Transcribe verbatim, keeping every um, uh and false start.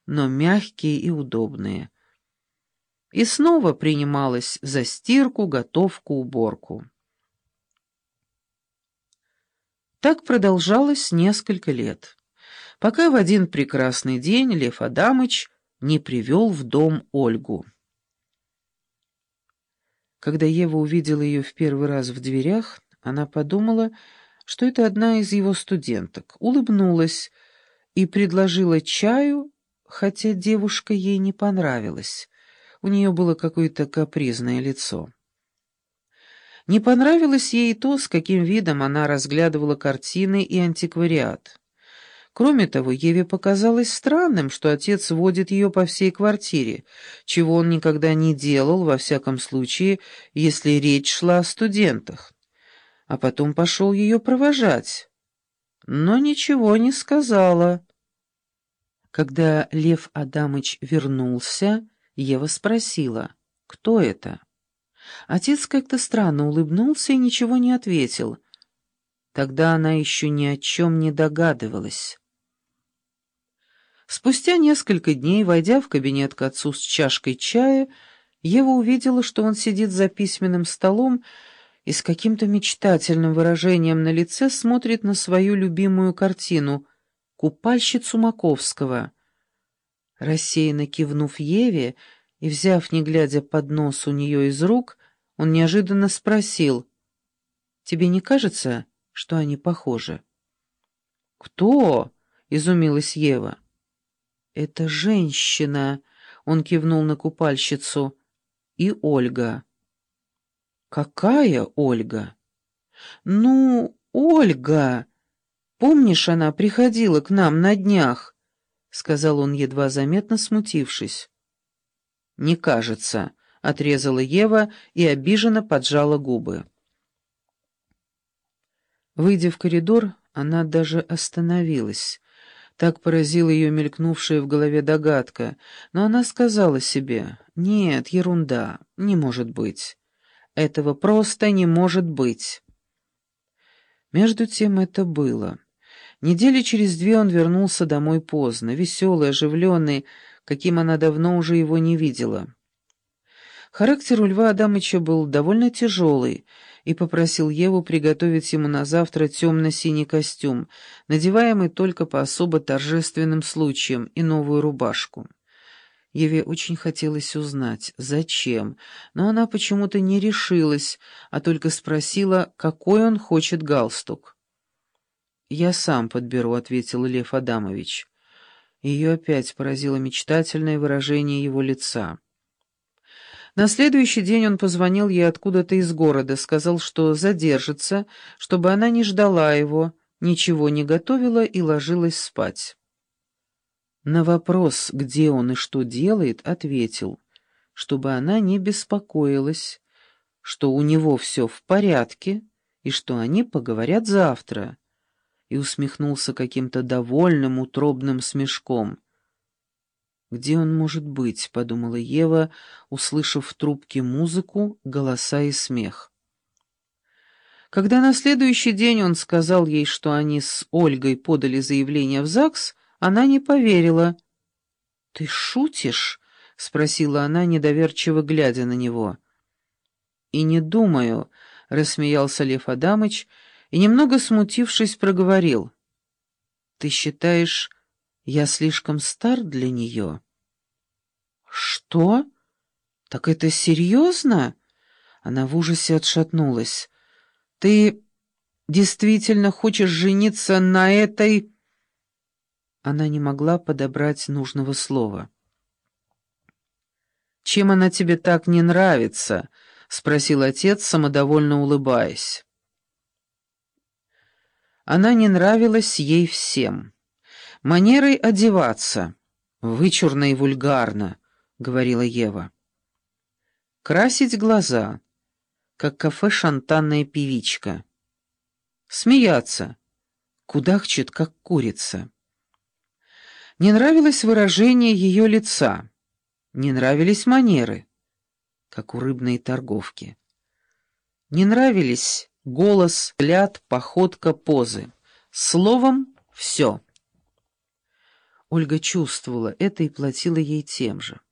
но мягкие и удобные. И снова принималась за стирку, готовку, уборку. Так продолжалось несколько лет, пока в один прекрасный день Лев Адамыч не привел в дом Ольгу. Когда Ева увидела ее в первый раз в дверях, она подумала, что это одна из его студенток, улыбнулась и предложила чаю, хотя девушка ей не понравилась. У нее было какое-то капризное лицо. Не понравилось ей и то, с каким видом она разглядывала картины и антиквариат. Кроме того, Еве показалось странным, что отец водит ее по всей квартире, чего он никогда не делал, во всяком случае, если речь шла о студентах. А потом пошел ее провожать, но ничего не сказала. Когда Лев Адамыч вернулся, Ева спросила, кто это? Отец как-то странно улыбнулся и ничего не ответил. Тогда она еще ни о чем не догадывалась. Спустя несколько дней, войдя в кабинет к отцу с чашкой чая, Ева увидела, что он сидит за письменным столом и с каким-то мечтательным выражением на лице смотрит на свою любимую картину «Купальщицу Маковского». Рассеянно кивнув Еве и взяв, не глядя, поднос у нее из рук, он неожиданно спросил, «Тебе не кажется, что они похожи?» «Кто?» — изумилась Ева. «Это женщина», — он кивнул на купальщицу, — «и Ольга». «Какая Ольга?» «Ну, Ольга. Помнишь, она приходила к нам на днях?» — сказал он, едва заметно смутившись. «Не кажется», — отрезала Ева и обиженно поджала губы. Выйдя в коридор, она даже остановилась. Так поразила ее мелькнувшая в голове догадка, но она сказала себе, «Нет, ерунда, не может быть. Этого просто не может быть». Между тем это было. Недели через две он вернулся домой поздно, веселый, оживленный, каким она давно уже его не видела. Характер у Льва Адамыча был довольно тяжелый, и попросил Еву приготовить ему на завтра темно-синий костюм, надеваемый только по особо торжественным случаям, и новую рубашку. Еве очень хотелось узнать, зачем, но она почему-то не решилась, а только спросила, какой он хочет галстук. «Я сам подберу», — ответил Лев Адамович. Ее опять поразило мечтательное выражение его лица. На следующий день он позвонил ей откуда-то из города, сказал, что задержится, чтобы она не ждала его, ничего не готовила и ложилась спать. На вопрос, где он и что делает, ответил, чтобы она не беспокоилась, что у него все в порядке и что они поговорят завтра, и усмехнулся каким-то довольным утробным смешком. «Где он может быть?» — подумала Ева, услышав в трубке музыку, голоса и смех. Когда на следующий день он сказал ей, что они с Ольгой подали заявление в ЗАГС, она не поверила. «Ты шутишь?» — спросила она, недоверчиво глядя на него. «И не думаю», — рассмеялся Лев Адамыч и, немного смутившись, проговорил. «Ты считаешь, я слишком стар для нее?» «Что? Так это серьезно?» Она в ужасе отшатнулась. «Ты действительно хочешь жениться на этой...» Она не могла подобрать нужного слова. «Чем она тебе так не нравится?» — спросил отец, самодовольно улыбаясь. Она не нравилась ей всем. Манерой одеваться, вычурно и вульгарно, — говорила Ева. Красить глаза, как кафе-шантанная певичка. Смеяться, кудахчет, как курица. Не нравилось выражение ее лица, не нравились манеры, как у рыбной торговки. Не нравились голос, взгляд, походка, позы. Словом, все. Ольга чувствовала это и платила ей тем же.